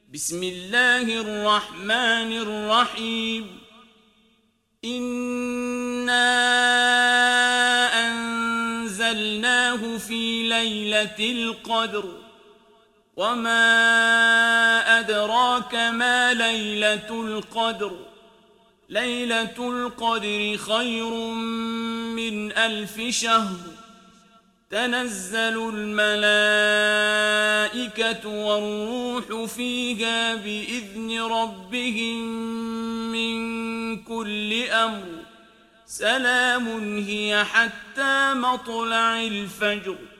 بسم الله الرحمن الرحيم إنا أنزلناه في ليلة القدر وما أدراك ما ليلة القدر ليلة القدر خير من 1000 شهر تنزل الملائكة والروح فيها بإذن ربهم من كل أمر سلام هي حتى مطلع الفجر.